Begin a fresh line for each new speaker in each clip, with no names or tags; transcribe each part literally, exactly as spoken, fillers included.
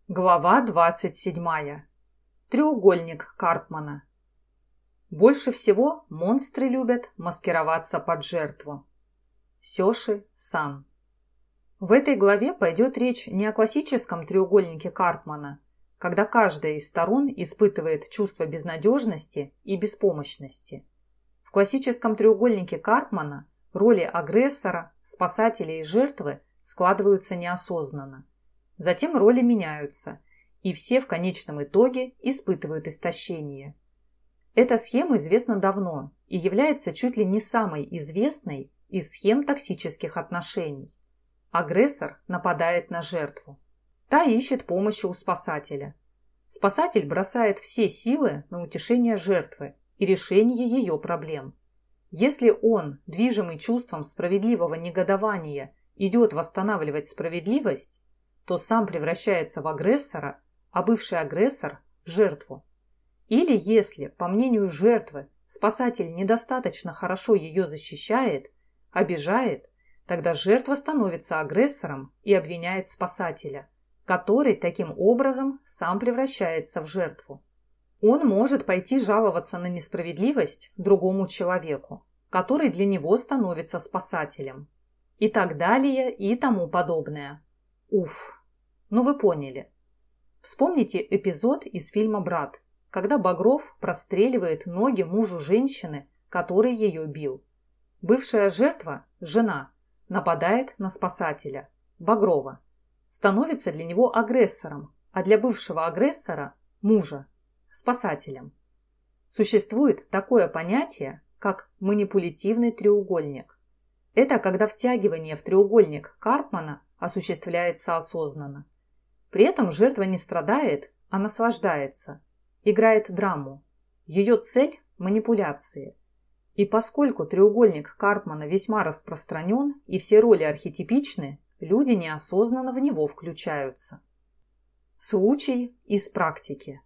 Глава двадцать седьмая. Треугольник Карпмана. Больше всего монстры любят маскироваться под жертву. Сёши Сан. В этой главе пойдет речь не о классическом треугольнике Карпмана, когда каждая из сторон испытывает чувство безнадежности и беспомощности. В классическом треугольнике Карпмана роли агрессора, спасателя и жертвы складываются неосознанно. Затем роли меняются, и все в конечном итоге испытывают истощение. Эта схема известна давно и является чуть ли не самой известной из схем токсических отношений. Агрессор нападает на жертву. Та ищет помощи у спасателя. Спасатель бросает все силы на утешение жертвы и решение ее проблем. Если он, движимый чувством справедливого негодования, идет восстанавливать справедливость, то сам превращается в агрессора, а бывший агрессор – в жертву. Или если, по мнению жертвы, спасатель недостаточно хорошо ее защищает, обижает, тогда жертва становится агрессором и обвиняет спасателя, который таким образом сам превращается в жертву. Он может пойти жаловаться на несправедливость другому человеку, который для него становится спасателем. И так далее и тому подобное. Уф. Ну вы поняли. Вспомните эпизод из фильма «Брат», когда Багров простреливает ноги мужу женщины, который ее бил. Бывшая жертва, жена, нападает на спасателя, Багрова, становится для него агрессором, а для бывшего агрессора, мужа, спасателем. Существует такое понятие, как манипулятивный треугольник. Это когда втягивание в треугольник Карпмана осуществляется осознанно. При этом жертва не страдает, а наслаждается, играет драму. Ее цель – манипуляции. И поскольку треугольник Карпмана весьма распространен и все роли архетипичны, люди неосознанно в него включаются. Случай из практики.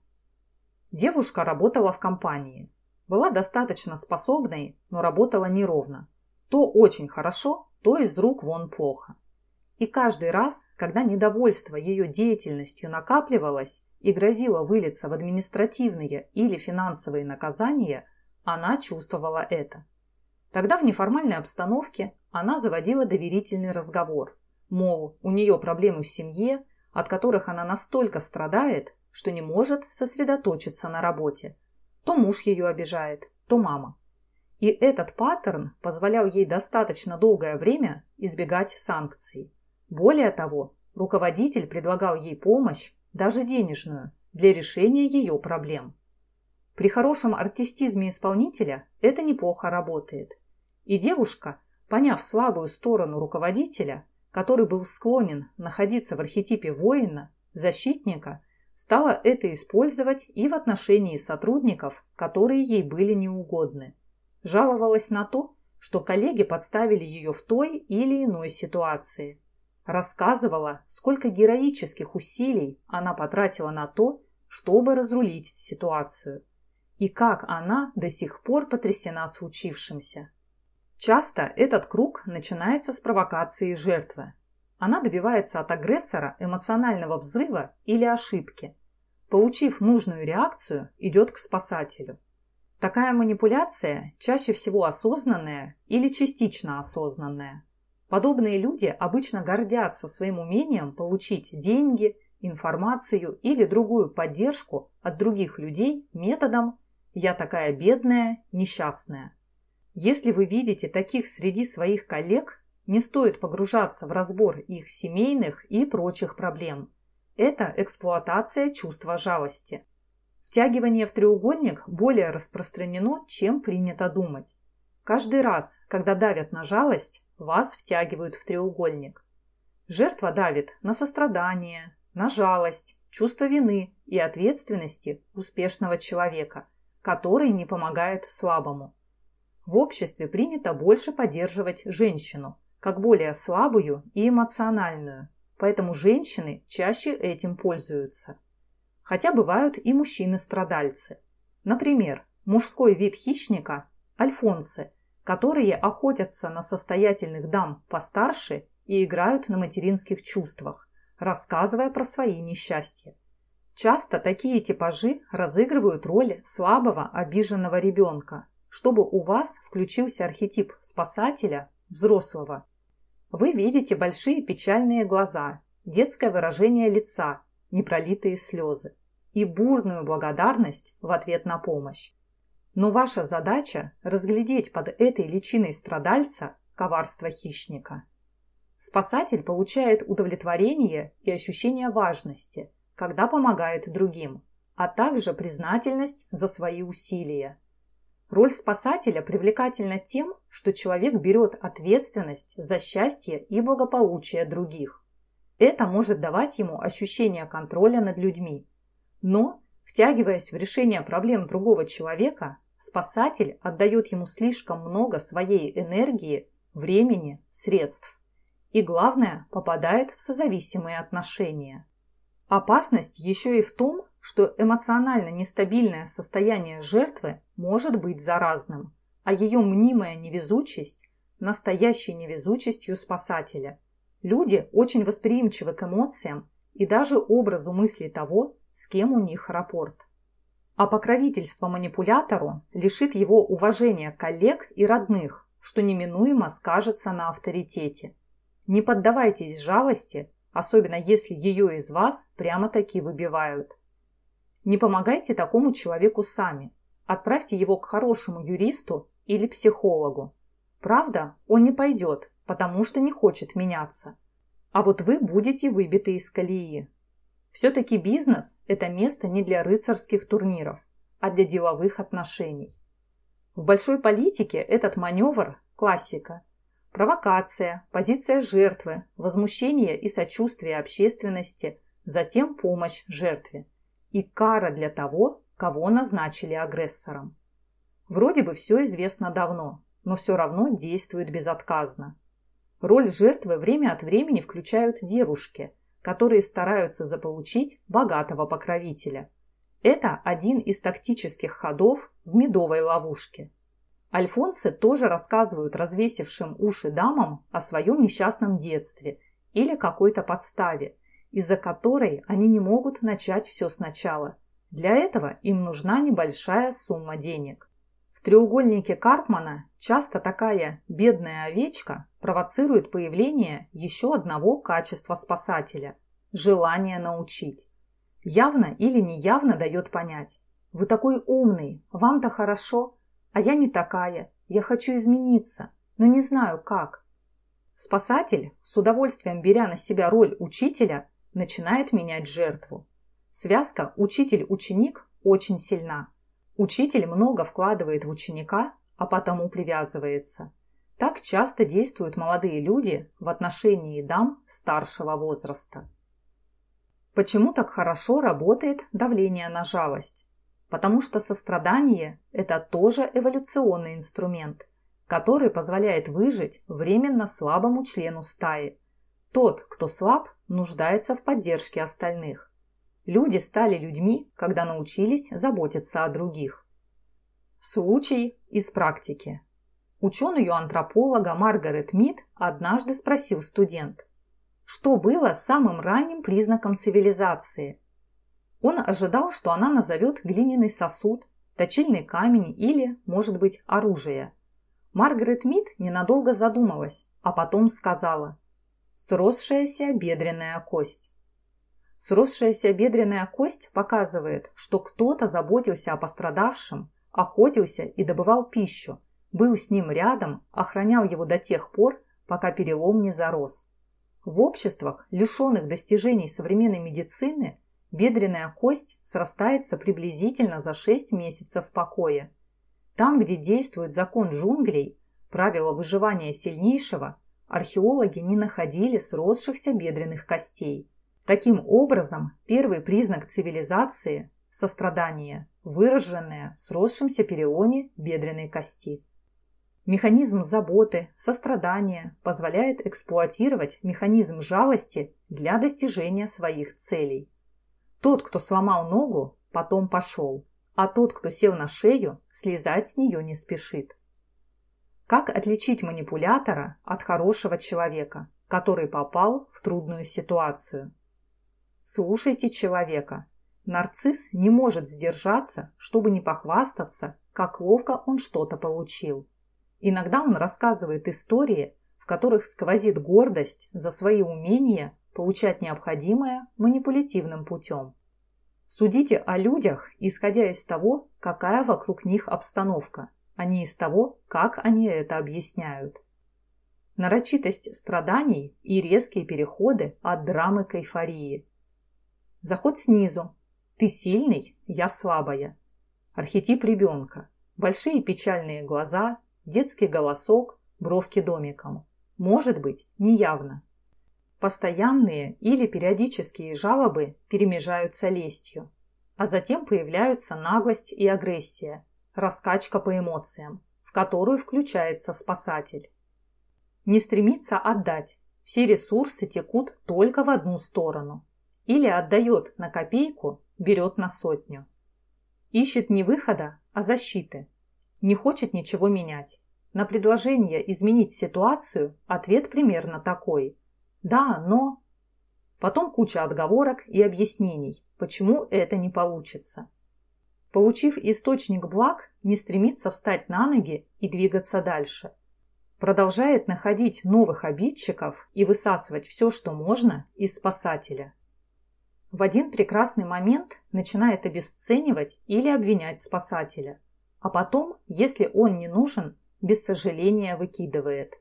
Девушка работала в компании. Была достаточно способной, но работала неровно. То очень хорошо, то из рук вон плохо. И каждый раз, когда недовольство ее деятельностью накапливалось и грозило вылиться в административные или финансовые наказания, она чувствовала это. Тогда в неформальной обстановке она заводила доверительный разговор. Мол, у нее проблемы в семье, от которых она настолько страдает, что не может сосредоточиться на работе. То муж ее обижает, то мама. И этот паттерн позволял ей достаточно долгое время избегать санкций. Более того, руководитель предлагал ей помощь, даже денежную, для решения ее проблем. При хорошем артистизме исполнителя это неплохо работает. И девушка, поняв слабую сторону руководителя, который был склонен находиться в архетипе воина, защитника, стала это использовать и в отношении сотрудников, которые ей были неугодны. Жаловалась на то, что коллеги подставили ее в той или иной ситуации. Рассказывала, сколько героических усилий она потратила на то, чтобы разрулить ситуацию. И как она до сих пор потрясена случившимся. Часто этот круг начинается с провокации жертвы. Она добивается от агрессора эмоционального взрыва или ошибки. Получив нужную реакцию, идет к спасателю. Такая манипуляция чаще всего осознанная или частично осознанная. Подобные люди обычно гордятся своим умением получить деньги, информацию или другую поддержку от других людей методом «я такая бедная, несчастная». Если вы видите таких среди своих коллег, не стоит погружаться в разбор их семейных и прочих проблем. Это эксплуатация чувства жалости. Втягивание в треугольник более распространено, чем принято думать. Каждый раз, когда давят на жалость, вас втягивают в треугольник. Жертва давит на сострадание, на жалость, чувство вины и ответственности успешного человека, который не помогает слабому. В обществе принято больше поддерживать женщину, как более слабую и эмоциональную, поэтому женщины чаще этим пользуются. Хотя бывают и мужчины-страдальцы. Например, мужской вид хищника – альфонсы, которые охотятся на состоятельных дам постарше и играют на материнских чувствах, рассказывая про свои несчастья. Часто такие типажи разыгрывают роль слабого, обиженного ребенка, чтобы у вас включился архетип спасателя, взрослого. Вы видите большие печальные глаза, детское выражение лица, непролитые слезы и бурную благодарность в ответ на помощь. Но ваша задача – разглядеть под этой личиной страдальца коварство хищника. Спасатель получает удовлетворение и ощущение важности, когда помогает другим, а также признательность за свои усилия. Роль спасателя привлекательна тем, что человек берет ответственность за счастье и благополучие других. Это может давать ему ощущение контроля над людьми. Но, втягиваясь в решение проблем другого человека, спасатель отдает ему слишком много своей энергии, времени, средств. И главное, попадает в созависимые отношения. Опасность еще и в том, что эмоционально нестабильное состояние жертвы может быть заразным, а ее мнимая невезучесть – настоящей невезучестью спасателя. Люди очень восприимчивы к эмоциям и даже образу мысли того, с кем у них рапорт. А покровительство манипулятору лишит его уважения коллег и родных, что неминуемо скажется на авторитете. Не поддавайтесь жалости, особенно если ее из вас прямо-таки выбивают. Не помогайте такому человеку сами. Отправьте его к хорошему юристу или психологу. Правда, он не пойдет, потому что не хочет меняться. А вот вы будете выбиты из колеи. Все-таки бизнес – это место не для рыцарских турниров, а для деловых отношений. В большой политике этот маневр – классика. Провокация, позиция жертвы, возмущение и сочувствие общественности, затем помощь жертве. И кара для того, кого назначили агрессором. Вроде бы все известно давно, но все равно действует безотказно. Роль жертвы время от времени включают девушки, которые стараются заполучить богатого покровителя. Это один из тактических ходов в медовой ловушке. Альфонсы тоже рассказывают развесившим уши дамам о своем несчастном детстве или какой-то подставе, из-за которой они не могут начать все сначала. Для этого им нужна небольшая сумма денег. В треугольнике Карпмана часто такая бедная овечка провоцирует появление еще одного качества спасателя – желание научить. Явно или неявно дает понять: вы такой умный, вам-то хорошо, а я не такая, я хочу измениться, но не знаю как. Спасатель, с удовольствием беря на себя роль учителя, начинает менять жертву. Связка учитель-ученик очень сильна. Учитель много вкладывает в ученика, а потому привязывается. Так часто действуют молодые люди в отношении дам старшего возраста. Почему так хорошо работает давление на жалость? Потому что сострадание – это тоже эволюционный инструмент, который позволяет выжить временно слабому члену стаи. Тот, кто слаб, нуждается в поддержке остальных. Люди стали людьми, когда научились заботиться о других. Случай из практики. Ученую антрополога Маргарет Мид однажды спросил студент, что было самым ранним признаком цивилизации. Он ожидал, что она назовет глиняный сосуд, точильный камень или, может быть, оружие. Маргарет Мид ненадолго задумалась, а потом сказала: «Сросшаяся бедренная кость». Сросшаяся бедренная кость показывает, что кто-то заботился о пострадавшем, охотился и добывал пищу, был с ним рядом, охранял его до тех пор, пока перелом не зарос. В обществах, лишенных достижений современной медицины, бедренная кость срастается приблизительно за шесть месяцев покоя. Там, где действует закон джунглей, правило выживания сильнейшего, археологи не находили сросшихся бедренных костей. Таким образом, первый признак цивилизации – сострадание, выраженное в сросшемся переломе бедренной кости. Механизм заботы, сострадания позволяет эксплуатировать механизм жалости для достижения своих целей. Тот, кто сломал ногу, потом пошел, а тот, кто сел на шею, слезать с нее не спешит. Как отличить манипулятора от хорошего человека, который попал в трудную ситуацию? Слушайте человека. Нарцисс не может сдержаться, чтобы не похвастаться, как ловко он что-то получил. Иногда он рассказывает истории, в которых сквозит гордость за свои умения получать необходимое манипулятивным путем. Судите о людях, исходя из того, какая вокруг них обстановка, а не из того, как они это объясняют. Нарочитость страданий и резкие переходы от драмы к эйфории. Заход снизу. Ты сильный, я слабая. Архетип ребенка. Большие печальные глаза, детский голосок, бровки домиком. Может быть, неявно. Постоянные или периодические жалобы перемежаются лестью, а затем появляются наглость и агрессия, раскачка по эмоциям, в которую включается спасатель. Не стремится отдать, все ресурсы текут только в одну сторону. Или отдает на копейку, берет на сотню. Ищет не выхода, а защиты. Не хочет ничего менять. На предложение изменить ситуацию ответ примерно такой: да, но... Потом куча отговорок и объяснений, почему это не получится. Получив источник благ, не стремится встать на ноги и двигаться дальше. Продолжает находить новых обидчиков и высасывать все, что можно, из спасателя. В один прекрасный момент начинает обесценивать или обвинять спасателя, а потом, если он не нужен, без сожаления выкидывает.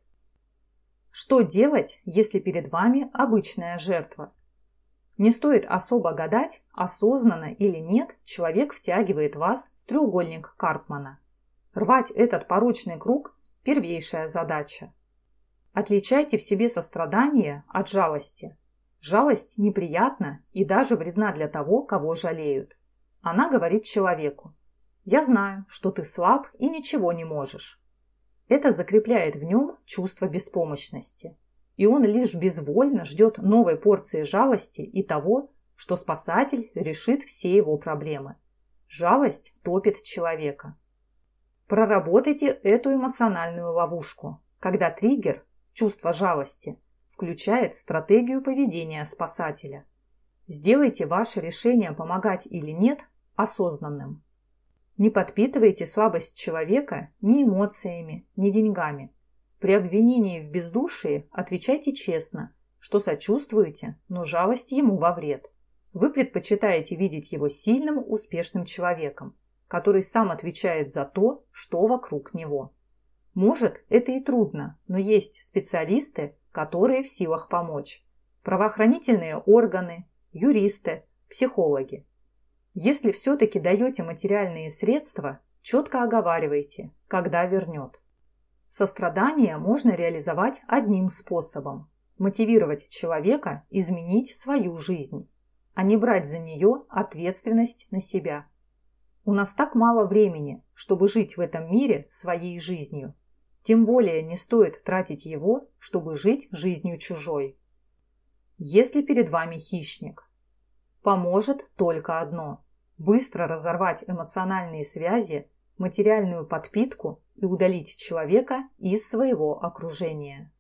Что делать, если перед вами обычная жертва? Не стоит особо гадать, осознанно или нет человек втягивает вас в треугольник Карпмана. Рвать этот порочный круг – первейшая задача. Отличайте в себе сострадание от жалости. Жалость неприятна и даже вредна для того, кого жалеют. Она говорит человеку: «Я знаю, что ты слаб и ничего не можешь». Это закрепляет в нем чувство беспомощности. И он лишь безвольно ждет новой порции жалости и того, что спасатель решит все его проблемы. Жалость топит человека. Проработайте эту эмоциональную ловушку, когда триггер, чувство жалости, включает стратегию поведения спасателя. Сделайте ваше решение помогать или нет осознанным. Не подпитывайте слабость человека ни эмоциями, ни деньгами. При обвинении в бездушии отвечайте честно, что сочувствуете, но жалость ему во вред. Вы предпочитаете видеть его сильным, успешным человеком, который сам отвечает за то, что вокруг него. Может, это и трудно, но есть специалисты, которые в силах помочь. Правоохранительные органы, юристы, психологи. Если все-таки даете материальные средства, четко оговаривайте, когда вернет. Сострадание можно реализовать одним способом – мотивировать человека изменить свою жизнь, а не брать за нее ответственность на себя. У нас так мало времени, чтобы жить в этом мире своей жизнью. Тем более не стоит тратить его, чтобы жить жизнью чужой. Если перед вами хищник, поможет только одно – быстро разорвать эмоциональные связи, материальную подпитку и удалить человека из своего окружения.